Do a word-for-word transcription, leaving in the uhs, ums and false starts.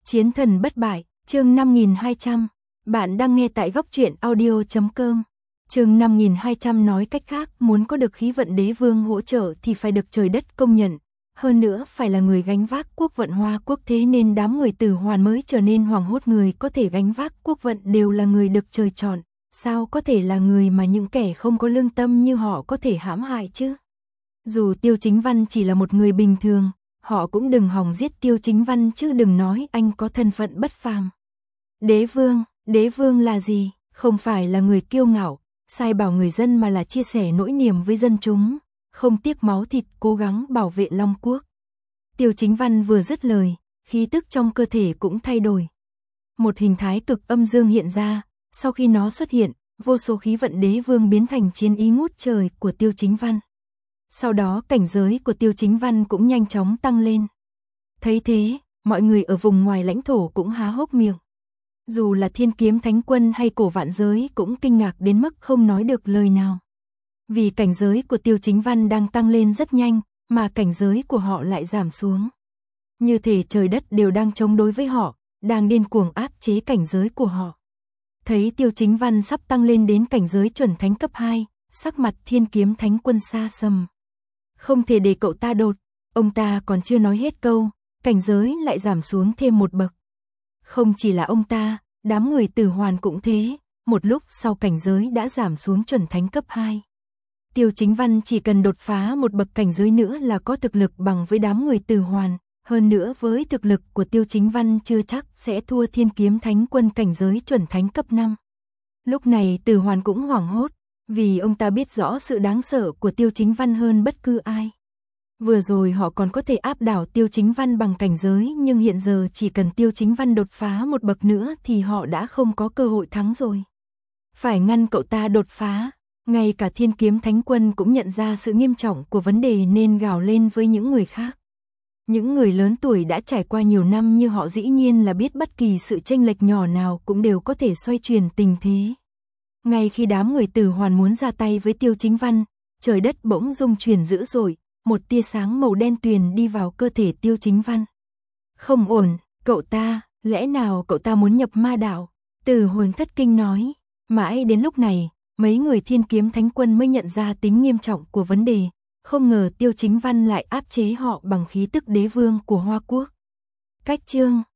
Chiến thần bất bại, chương năm nghìn hai trăm. Bạn đang nghe tại góc truyện audio chấm com. Chương năm nghìn hai trăm nói cách khác, muốn có được khí vận đế vương hỗ trợ thì phải được trời đất công nhận. Hơn nữa phải là người gánh vác quốc vận Hoa Quốc, thế nên đám người Tử Hoàn mới trở nên hoảng hốt. Người có thể gánh vác quốc vận đều là người được trời chọn, sao có thể là người mà những kẻ không có lương tâm như họ có thể hãm hại chứ? Dù Tiêu Chính Văn chỉ là một người bình thường, họ cũng đừng hòng giết Tiêu Chính Văn chứ đừng nói anh có thân phận bất phàm. Đế vương, đế vương là gì? Không phải là người kiêu ngạo, sai bảo người dân mà là chia sẻ nỗi niềm với dân chúng, không tiếc máu thịt cố gắng bảo vệ Long Quốc. Tiêu Chính Văn vừa dứt lời, khí tức trong cơ thể cũng thay đổi. Một hình thái cực âm dương hiện ra, sau khi nó xuất hiện, vô số khí vận đế vương biến thành chiến ý ngút trời của Tiêu Chính Văn. Sau đó cảnh giới của Tiêu Chính Văn cũng nhanh chóng tăng lên. Thấy thế, mọi người ở vùng ngoài lãnh thổ cũng há hốc miệng. Dù là Thiên Kiếm Thánh Quân hay Cổ Vạn Giới cũng kinh ngạc đến mức không nói được lời nào. Vì cảnh giới của Tiêu Chính Văn đang tăng lên rất nhanh, mà cảnh giới của họ lại giảm xuống. Như thể trời đất đều đang chống đối với họ, đang điên cuồng áp chế cảnh giới của họ. Thấy Tiêu Chính Văn sắp tăng lên đến cảnh giới chuẩn thánh cấp hai, sắc mặt Thiên Kiếm Thánh Quân xa sầm. Không thể để cậu ta đột, ông ta còn chưa nói hết câu, cảnh giới lại giảm xuống thêm một bậc. Không chỉ là ông ta, đám người Tử Hoàn cũng thế, một lúc sau cảnh giới đã giảm xuống chuẩn thánh cấp hai. Tiêu Chính Văn chỉ cần đột phá một bậc cảnh giới nữa là có thực lực bằng với đám người Tử Hoàn, hơn nữa với thực lực của Tiêu Chính Văn chưa chắc sẽ thua Thiên Kiếm Thánh Quân cảnh giới chuẩn thánh cấp năm. Lúc này Tử Hoàn cũng hoảng hốt, vì ông ta biết rõ sự đáng sợ của Tiêu Chính Văn hơn bất cứ ai. Vừa rồi họ còn có thể áp đảo Tiêu Chính Văn bằng cảnh giới, nhưng hiện giờ chỉ cần Tiêu Chính Văn đột phá một bậc nữa thì họ đã không có cơ hội thắng rồi. Phải ngăn cậu ta đột phá. Ngay cả Thiên Kiếm Thánh Quân cũng nhận ra sự nghiêm trọng của vấn đề nên gào lên với những người khác. Những người lớn tuổi đã trải qua nhiều năm như họ dĩ nhiên là biết bất kỳ sự chênh lệch nhỏ nào cũng đều có thể xoay chuyển tình thế. Ngay khi đám người Tử Hoàn muốn ra tay với Tiêu Chính Văn, trời đất bỗng rung chuyển dữ dội, một tia sáng màu đen tuyền đi vào cơ thể Tiêu Chính Văn. Không ổn, cậu ta, lẽ nào cậu ta muốn nhập ma đạo? Tử Hoàn thất kinh nói. Mãi đến lúc này, mấy người Thiên Kiếm Thánh Quân mới nhận ra tính nghiêm trọng của vấn đề, không ngờ Tiêu Chính Văn lại áp chế họ bằng khí tức đế vương của Hoa Quốc. Cách chương